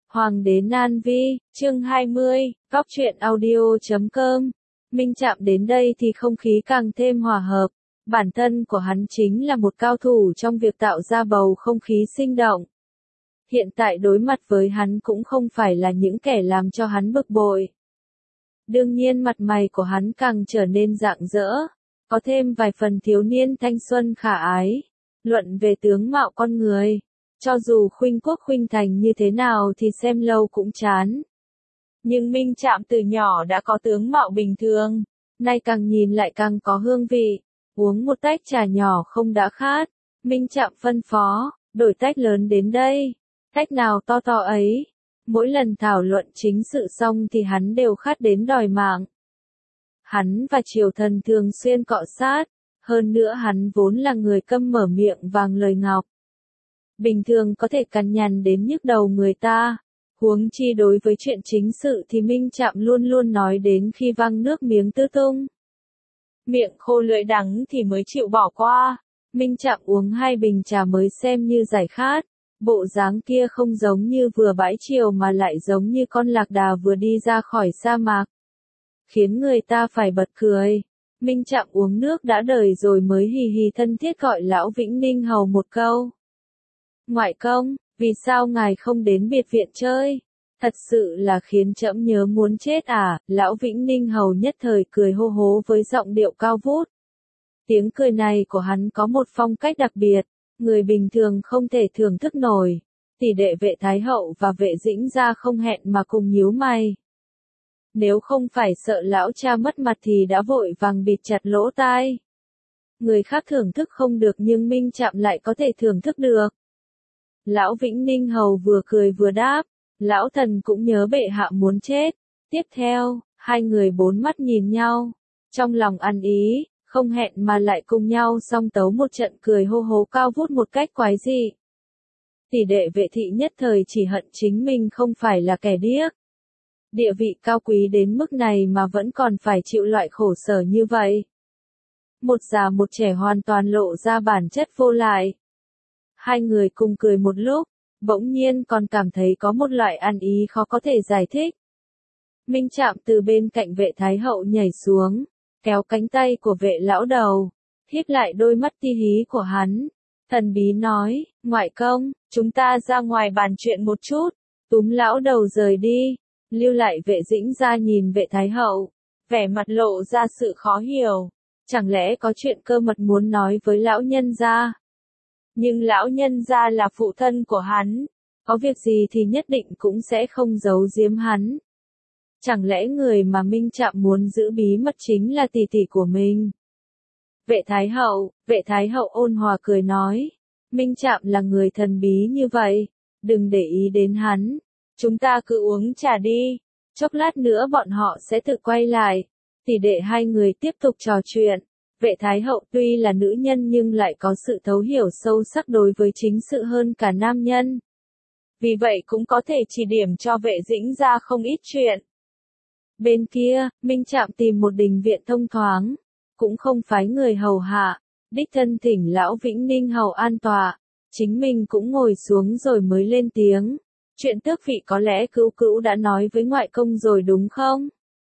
Hoàng đế Nan Vi, chương 20, góc truyện audio.com. Minh Trạm đến đây thì không khí càng thêm hòa hợp. Bản thân của hắn chính là một cao thủ trong việc tạo ra bầu không khí sinh động. Hiện tại đối mặt với hắn cũng không phải là những kẻ làm cho hắn bực bội. Đương nhiên mặt mày của hắn càng trở nên rạng rỡ, có thêm vài phần thiếu niên thanh xuân khả ái. Luận về tướng mạo con người, cho dù khuynh quốc khuynh thành như thế nào thì xem lâu cũng chán. Nhưng Minh Trạm từ nhỏ đã có tướng mạo bình thường, nay càng nhìn lại càng có hương vị. Uống một tách trà nhỏ không đã khát, Minh Trạm phân phó, đổi tách lớn đến đây. Tách nào to to ấy. Mỗi lần thảo luận chính sự xong thì hắn đều khát đến đòi mạng. Hắn và Triều Thần thường xuyên cọ sát, hơn nữa hắn vốn là người câm mở miệng vàng lời ngọc. Bình thường có thể cằn nhằn đến nhức đầu người ta, huống chi đối với chuyện chính sự thì Minh Trạm luôn luôn nói đến khi văng nước miếng tứ tung. Miệng khô lưỡi đắng thì mới chịu bỏ qua. Minh Trạm uống 2 bình trà mới xem như giải khát. Bộ dáng kia không giống như vừa bãi chiều mà lại giống như con lạc đà vừa đi ra khỏi sa mạc, khiến người ta phải bật cười. Minh Trạm uống nước đã đời rồi mới hì hì thân thiết gọi lão Vĩnh Ninh Hầu một câu. Ngoại công, vì sao ngài không đến biệt viện chơi? Thật sự là khiến trẫm nhớ muốn chết à? Lão Vĩnh Ninh Hầu nhất thời cười hô hố với giọng điệu cao vút. Tiếng cười này của hắn có một phong cách đặc biệt, người bình thường không thể thưởng thức nổi. Tỷ đệ Vệ Thái Hậu và Vệ Dĩnh Gia không hẹn mà cùng nhíu mày. Nếu không phải sợ lão cha mất mặt thì đã vội vàng bịt chặt lỗ tai. Người khác thưởng thức không được nhưng Minh Trạm lại có thể thưởng thức được. Lão Vĩnh Ninh Hầu vừa cười vừa đáp, lão thần cũng nhớ bệ hạ muốn chết. Tiếp theo, hai người bốn mắt nhìn nhau, trong lòng ăn ý, không hẹn mà lại cùng nhau song tấu một trận cười hô hố cao vút một cách quái dị. Tỷ đệ Vệ thị nhất thời chỉ hận chính mình không phải là kẻ điếc. Địa vị cao quý đến mức này mà vẫn còn phải chịu loại khổ sở như vậy. Một già một trẻ hoàn toàn lộ ra bản chất vô lại. Hai người cùng cười một lúc, bỗng nhiên còn cảm thấy có một loại ăn ý khó có thể giải thích. Minh Trạm từ bên cạnh Vệ Thái Hậu nhảy xuống, kéo cánh tay của Vệ lão đầu, híp lại đôi mắt ti hí của hắn. Thần bí nói, ngoại công, chúng ta ra ngoài bàn chuyện một chút. Túm lão đầu rời đi, lưu lại Vệ Dĩnh Gia nhìn Vệ Thái Hậu, vẻ mặt lộ ra sự khó hiểu. Chẳng lẽ có chuyện cơ mật muốn nói với lão nhân gia? Nhưng lão nhân gia là phụ thân của hắn, có việc gì thì nhất định cũng sẽ không giấu giếm hắn. Chẳng lẽ người mà Minh Trạm muốn giữ bí mật chính là tỷ tỷ của mình? Vệ Thái Hậu ôn hòa cười nói, Minh Trạm là người thần bí như vậy, đừng để ý đến hắn, chúng ta cứ uống trà đi, chốc lát nữa bọn họ sẽ tự quay lại. Tỷ đệ hai người tiếp tục trò chuyện. Vệ Thái Hậu tuy là nữ nhân nhưng lại có sự thấu hiểu sâu sắc đối với chính sự hơn cả nam nhân. Vì vậy cũng có thể chỉ điểm cho Vệ Dĩnh Gia không ít chuyện. Bên kia, Minh Trạm tìm một đình viện thông thoáng, cũng không phái người hầu hạ, đích thân thỉnh lão Vĩnh Ninh Hầu an tọa, chính mình cũng ngồi xuống rồi mới lên tiếng. Chuyện tước vị có lẽ cữu cữu đã nói với ngoại công rồi đúng không?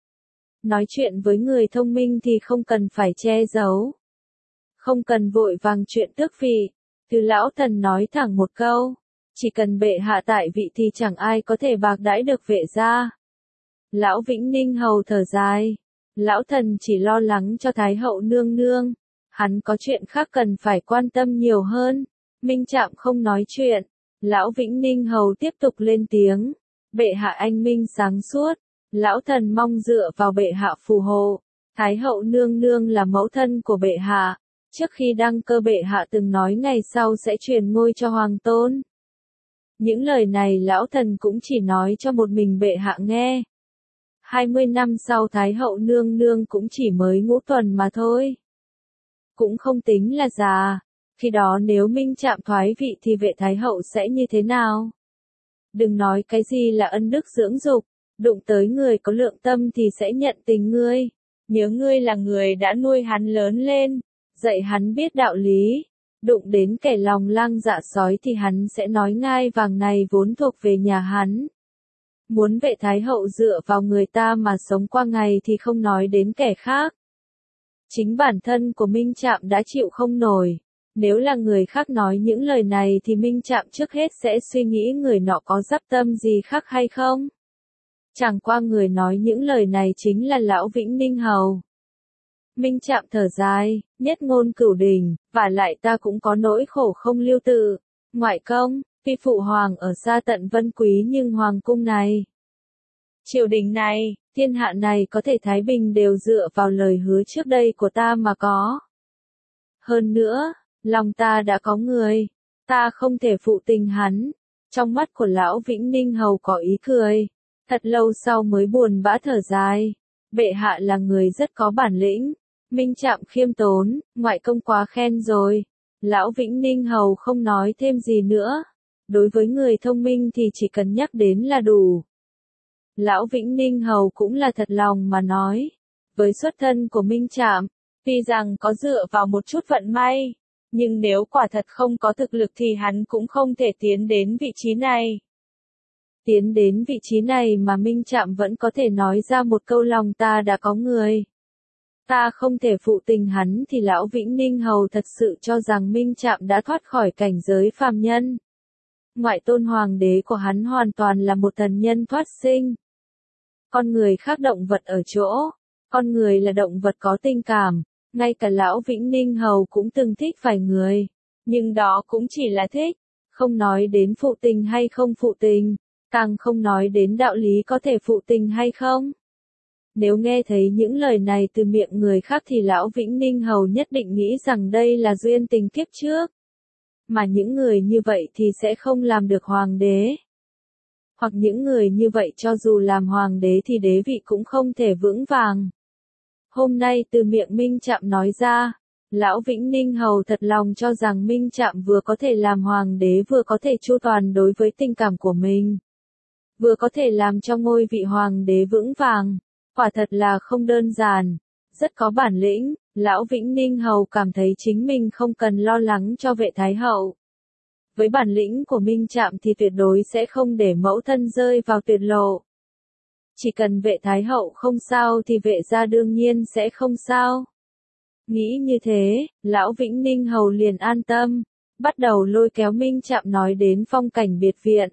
Nói chuyện với người thông minh thì không cần phải che giấu. Không cần vội vàng chuyện tước vị. Từ lão thần nói thẳng một câu. Chỉ cần bệ hạ tại vị thì chẳng ai có thể bạc đãi được Vệ gia. Lão Vĩnh Ninh Hầu thở dài. Lão thần chỉ lo lắng cho Thái Hậu nương nương. Hắn có chuyện khác cần phải quan tâm nhiều hơn. Minh Trạm không nói chuyện. Lão Vĩnh Ninh Hầu tiếp tục lên tiếng. Bệ hạ anh minh sáng suốt. Lão thần mong dựa vào bệ hạ phù hộ. Thái Hậu nương nương là mẫu thân của bệ hạ. Trước khi đăng cơ bệ hạ từng nói ngày sau sẽ truyền ngôi cho hoàng tôn. Những lời này lão thần cũng chỉ nói cho một mình bệ hạ nghe. 20 năm sau Thái Hậu nương nương cũng chỉ mới ngũ tuần mà thôi. Cũng không tính là già. Khi đó nếu Minh Trạm thoái vị thì Vệ Thái Hậu sẽ như thế nào? Đừng nói cái gì là ân đức dưỡng dục. Đụng tới người có lượng tâm thì sẽ nhận tình ngươi. Nhớ ngươi là người đã nuôi hắn lớn lên, dạy hắn biết đạo lý. Đụng đến kẻ lòng lang dạ sói thì hắn sẽ nói ngai vàng này vốn thuộc về nhà hắn. Muốn vệ thái hậu dựa vào người ta mà sống qua ngày thì không nói đến kẻ khác. Chính bản thân của Minh Trạm đã chịu không nổi. Nếu là người khác nói những lời này thì Minh Trạm trước hết sẽ suy nghĩ người nọ có dắp tâm gì khác hay không. Chẳng qua người nói những lời này chính là Lão Vĩnh Ninh Hầu. Minh Trạm thở dài, nhất ngôn cửu đình, và lại ta cũng có nỗi khổ không lưu tự. Ngoại công, tuy phụ hoàng ở xa tận Vân Quý nhưng hoàng cung này, triều đình này, thiên hạ này có thể thái bình đều dựa vào lời hứa trước đây của ta mà có. Hơn nữa, lòng ta đã có người, ta không thể phụ tình hắn. Trong mắt của Lão Vĩnh Ninh Hầu có ý cười, thật lâu sau mới buồn bã thở dài. Bệ hạ là người rất có bản lĩnh. Minh Trạm khiêm tốn, ngoại công quá khen rồi. Lão Vĩnh Ninh Hầu không nói thêm gì nữa. Đối với người thông minh thì chỉ cần nhắc đến là đủ. Lão Vĩnh Ninh Hầu cũng là thật lòng mà nói. Với xuất thân của Minh Trạm, tuy rằng có dựa vào một chút vận may, nhưng nếu quả thật không có thực lực thì hắn cũng không thể tiến đến vị trí này. Tiến đến vị trí này mà Minh Trạm vẫn có thể nói ra một câu lòng ta đã có người. Ta không thể phụ tình hắn thì Lão Vĩnh Ninh Hầu thật sự cho rằng Minh Trạm đã thoát khỏi cảnh giới phàm nhân. Ngoại tôn hoàng đế của hắn hoàn toàn là một thần nhân thoát sinh. Con người khác động vật ở chỗ, con người là động vật có tình cảm, ngay cả Lão Vĩnh Ninh Hầu cũng từng thích vài người, nhưng đó cũng chỉ là thích, không nói đến phụ tình hay không phụ tình, càng không nói đến đạo lý có thể phụ tình hay không. Nếu nghe thấy những lời này từ miệng người khác thì Lão Vĩnh Ninh Hầu nhất định nghĩ rằng đây là duyên tình kiếp trước. Mà những người như vậy thì sẽ không làm được hoàng đế. Hoặc những người như vậy cho dù làm hoàng đế thì đế vị cũng không thể vững vàng. Hôm nay từ miệng Minh Trạm nói ra, Lão Vĩnh Ninh Hầu thật lòng cho rằng Minh Trạm vừa có thể làm hoàng đế vừa có thể chu toàn đối với tình cảm của mình. Vừa có thể làm cho ngôi vị hoàng đế vững vàng. Quả thật là không đơn giản, rất có bản lĩnh. Lão Vĩnh Ninh Hầu cảm thấy chính mình không cần lo lắng cho vệ thái hậu. Với bản lĩnh của Minh Trạm thì tuyệt đối sẽ không để mẫu thân rơi vào tuyệt lộ. Chỉ cần vệ thái hậu không sao thì vệ gia đương nhiên sẽ không sao. Nghĩ như thế, Lão Vĩnh Ninh Hầu liền an tâm, bắt đầu lôi kéo Minh Trạm nói đến phong cảnh biệt viện.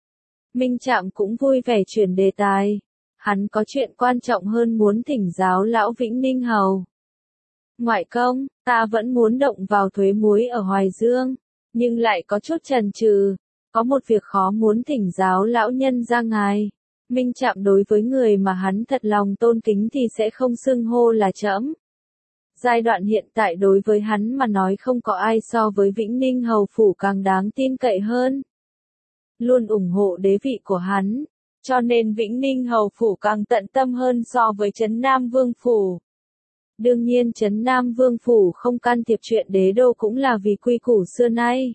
Minh Trạm cũng vui vẻ chuyển đề tài. Hắn có chuyện quan trọng hơn muốn thỉnh giáo Lão Vĩnh Ninh Hầu. Ngoại công, ta vẫn muốn động vào thuế muối ở Hoài Dương, nhưng lại có chút chần chừ. Có một việc khó muốn thỉnh giáo lão nhân ra ngài. Minh Trạm đối với người mà hắn thật lòng tôn kính thì sẽ không xưng hô là trẫm. Giai đoạn hiện tại đối với hắn mà nói không có ai so với Vĩnh Ninh Hầu phủ càng đáng tin cậy hơn. Luôn ủng hộ đế vị của hắn. Cho nên Vĩnh Ninh Hầu phủ càng tận tâm hơn so với Trấn Nam Vương phủ. Đương nhiên Trấn Nam Vương phủ không can thiệp chuyện đế đô cũng là vì quy củ xưa nay.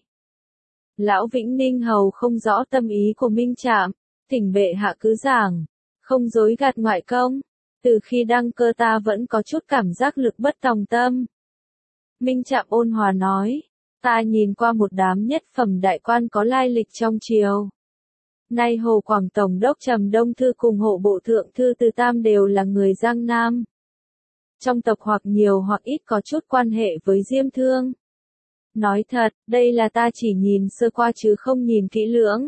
Lão Vĩnh Ninh Hầu không rõ tâm ý của Minh Trạm, thỉnh bệ hạ cứ giảng, không dối gạt ngoại công. Từ khi đăng cơ ta vẫn có chút cảm giác lực bất tòng tâm. Minh Trạm ôn hòa nói, ta nhìn qua một đám nhất phẩm đại quan có lai lịch trong triều. Nay Hồ Quảng Tổng đốc Trầm Đông Thư cùng hộ bộ thượng thư Từ Tam đều là người Giang Nam. Trong tộc hoặc nhiều hoặc ít có chút quan hệ với Diêm Thương. Nói thật, đây là ta chỉ nhìn sơ qua chứ không nhìn kỹ lưỡng.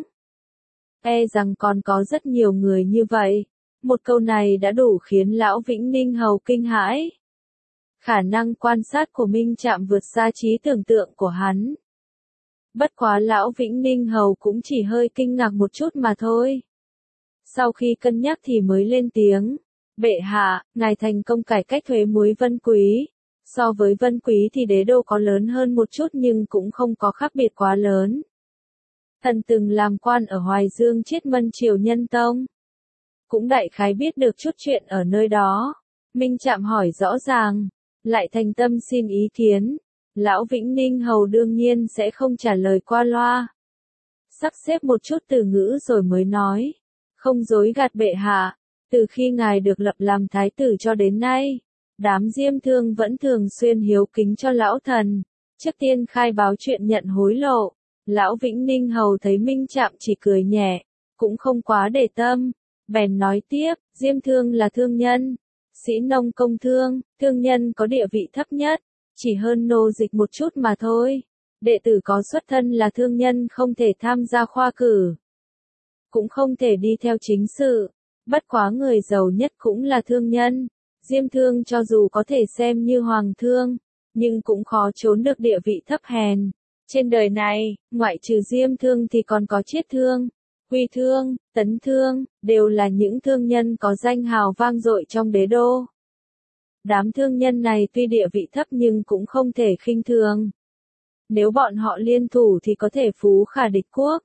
E rằng còn có rất nhiều người như vậy. Một câu này đã đủ khiến Lão Vĩnh Ninh Hầu kinh hãi. Khả năng quan sát của Minh Trạm vượt xa trí tưởng tượng của hắn. Bất quá Lão Vĩnh Ninh Hầu cũng chỉ hơi kinh ngạc một chút mà thôi. Sau khi cân nhắc thì mới lên tiếng. Bệ hạ, ngài thành công cải cách thuế muối Vân Quý. So với Vân Quý thì đế đô có lớn hơn một chút nhưng cũng không có khác biệt quá lớn. Thần từng làm quan ở Hoài Dương Chiết Mân Triều Nhân Tông. Cũng đại khái biết được chút chuyện ở nơi đó. Minh Trạm hỏi rõ ràng, lại thành tâm xin ý kiến. Lão Vĩnh Ninh Hầu đương nhiên sẽ không trả lời qua loa. Sắp xếp một chút từ ngữ rồi mới nói. Không dối gạt bệ hạ, từ khi ngài được lập làm thái tử cho đến nay, đám Diêm Thương vẫn thường xuyên hiếu kính cho lão thần. Trước tiên khai báo chuyện nhận hối lộ. Lão Vĩnh Ninh Hầu thấy Minh Trạm chỉ cười nhẹ, cũng không quá để tâm, bèn nói tiếp, Diêm Thương là thương nhân, sĩ nông công thương, thương nhân có địa vị thấp nhất, chỉ hơn nô dịch một chút mà thôi. Đệ tử có xuất thân là thương nhân không thể tham gia khoa cử, cũng không thể đi theo chính sự, bất quá người giàu nhất cũng là thương nhân. Diêm Thương cho dù có thể xem như hoàng thương, nhưng cũng khó trốn được địa vị thấp hèn. Trên đời này, ngoại trừ Diêm Thương thì còn có Chiết Thương, Quy Thương, Tấn Thương, đều là những thương nhân có danh hào vang dội trong đế đô. Đám thương nhân này tuy địa vị thấp nhưng cũng không thể khinh thường. Nếu bọn họ liên thủ thì có thể phú khả địch quốc.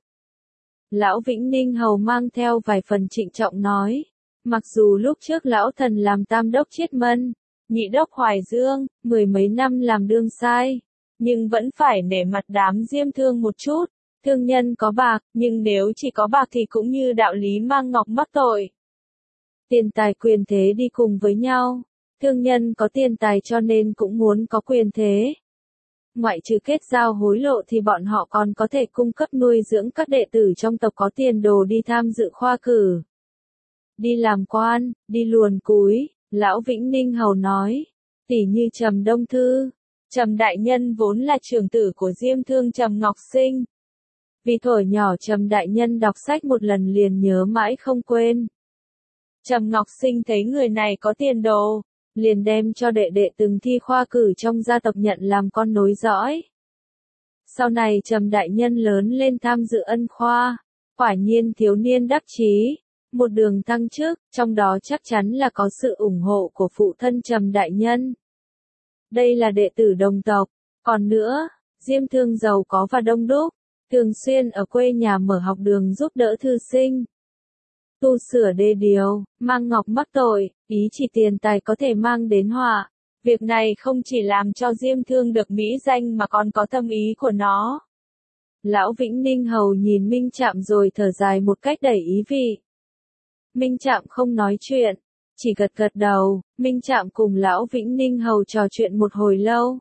Lão Vĩnh Ninh Hầu mang theo vài phần trịnh trọng nói. Mặc dù lúc trước lão thần làm tam đốc Chiết Mân, nhị đốc Hoài Dương, 10 mấy năm làm đương sai, nhưng vẫn phải nể mặt đám Diêm Thương một chút. Thương nhân có bạc, nhưng nếu chỉ có bạc thì cũng như đạo lý mang ngọc mắc tội. Tiền tài quyền thế đi cùng với nhau. Thương nhân có tiền tài cho nên cũng muốn có quyền thế. Ngoại trừ kết giao hối lộ thì bọn họ còn có thể cung cấp nuôi dưỡng các đệ tử trong tộc có tiền đồ đi tham dự khoa cử. Đi làm quan, đi luồn cúi, Lão Vĩnh Ninh Hầu nói, tỉ như Trầm Đông Thư. Trầm đại nhân vốn là trưởng tử của Diêm Thương Trầm Ngọc Sinh. Vì thuở nhỏ Trầm đại nhân đọc sách một lần liền nhớ mãi không quên. Trầm Ngọc Sinh thấy người này có tiền đồ, liền đem cho đệ đệ từng thi khoa cử trong gia tộc nhận làm con nối dõi. Sau này Trầm đại nhân lớn lên tham dự ân khoa, quả nhiên thiếu niên đắc chí, một đường thăng chức, trong đó chắc chắn là có sự ủng hộ của phụ thân Trầm đại nhân. Đây là đệ tử đồng tộc, còn nữa, Diêm Thương giàu có và đông đúc, thường xuyên ở quê nhà mở học đường giúp đỡ thư sinh. Tu sửa đê điều, mang ngọc mắc tội, ý chỉ tiền tài có thể mang đến họa. Việc này không chỉ làm cho Diêm Thương được mỹ danh mà còn có thâm ý của nó. Lão Vĩnh Ninh Hầu nhìn Minh Trạm rồi thở dài một cách đầy ý vị. Minh Trạm không nói chuyện, chỉ gật gật đầu. Minh Trạm cùng Lão Vĩnh Ninh Hầu trò chuyện một hồi lâu.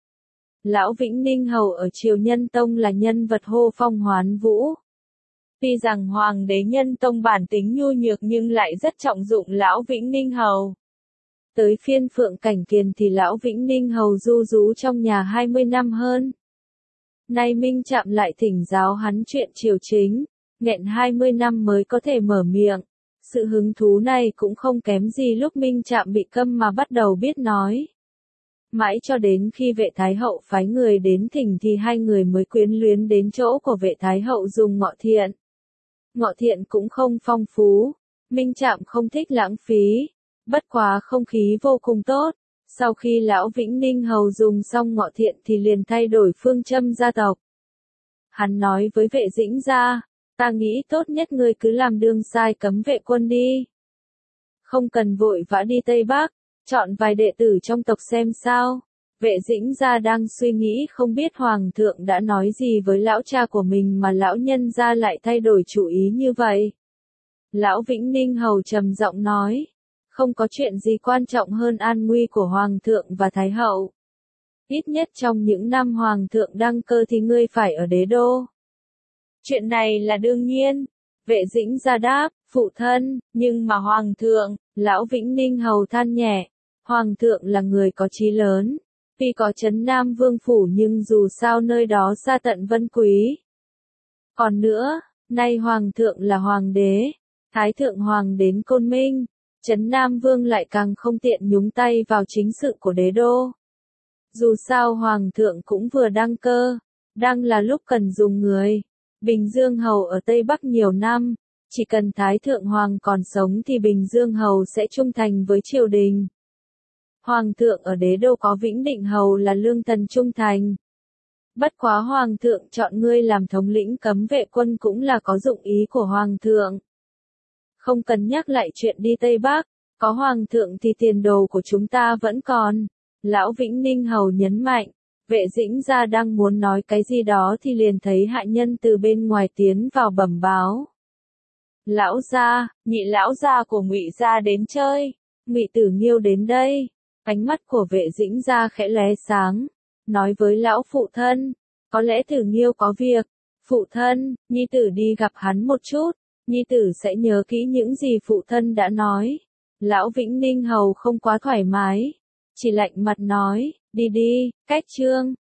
Lão Vĩnh Ninh Hầu ở Triều Nhân Tông là nhân vật hô phong hoán vũ. Tuy rằng Hoàng đế Nhân Tông bản tính nhu nhược nhưng lại rất trọng dụng Lão Vĩnh Ninh Hầu. Tới phiên Phượng Cảnh Kiền thì Lão Vĩnh Ninh Hầu du rú trong nhà 20 năm hơn. Nay Minh Trạm lại thỉnh giáo hắn chuyện triều chính, nghẹn 20 năm mới có thể mở miệng. Sự hứng thú này cũng không kém gì lúc Minh Trạm bị câm mà bắt đầu biết nói. Mãi cho đến khi vệ thái hậu phái người đến thỉnh thì hai người mới quyến luyến đến chỗ của vệ thái hậu dùng ngọ thiện. Ngọ thiện cũng không phong phú, Minh Trạm không thích lãng phí, bất quá không khí vô cùng tốt. Sau khi Lão Vĩnh Ninh Hầu dùng xong ngọ thiện thì liền thay đổi phương châm gia tộc. Hắn nói với vệ Dĩnh gia, ta nghĩ tốt nhất ngươi cứ làm đương sai cấm vệ quân đi. Không cần vội vã đi Tây Bắc, chọn vài đệ tử trong tộc xem sao. Vệ Dĩnh gia đang suy nghĩ không biết Hoàng thượng đã nói gì với lão cha của mình mà lão nhân gia lại thay đổi chủ ý như vậy. Lão Vĩnh Ninh Hầu trầm giọng nói, không có chuyện gì quan trọng hơn an nguy của Hoàng thượng và Thái hậu. Ít nhất trong những năm Hoàng thượng đăng cơ thì ngươi phải ở đế đô. Chuyện này là đương nhiên. Vệ Dĩnh gia đáp, phụ thân, nhưng mà Hoàng thượng, Lão Vĩnh Ninh Hầu than nhẹ, Hoàng thượng là người có chí lớn. Tuy có Trấn Nam Vương Phủ nhưng dù sao nơi đó xa tận Vân Quý. Còn nữa, nay Hoàng thượng là Hoàng đế, Thái thượng Hoàng đến Côn Minh, Trấn Nam Vương lại càng không tiện nhúng tay vào chính sự của đế đô. Dù sao Hoàng thượng cũng vừa đăng cơ, đang là lúc cần dùng người. Bình Dương Hầu ở Tây Bắc nhiều năm, chỉ cần Thái thượng Hoàng còn sống thì Bình Dương Hầu sẽ trung thành với triều đình. Hoàng thượng ở đế đô có Vĩnh Định Hầu là lương thần trung thành. Bất quá Hoàng thượng chọn ngươi làm thống lĩnh cấm vệ quân cũng là có dụng ý của Hoàng thượng. Không cần nhắc lại chuyện đi Tây Bắc, có Hoàng thượng thì tiền đồ của chúng ta vẫn còn. Lão Vĩnh Ninh Hầu nhấn mạnh, vệ Dĩnh gia đang muốn nói cái gì đó thì liền thấy hạ nhân từ bên ngoài tiến vào bẩm báo. Lão gia, nhị lão gia của Ngụy gia đến chơi, Ngụy Tử Nghiêu đến đây. Ánh mắt của vệ Dĩnh gia khẽ lóe sáng, nói với lão phụ thân, có lẽ Tử Nghiêu có việc, phụ thân, nhi tử đi gặp hắn một chút. nhi tử sẽ nhớ kỹ những gì phụ thân đã nói. Lão Vĩnh Ninh Hầu không quá thoải mái, chỉ lạnh mặt nói, đi đi, cách Trương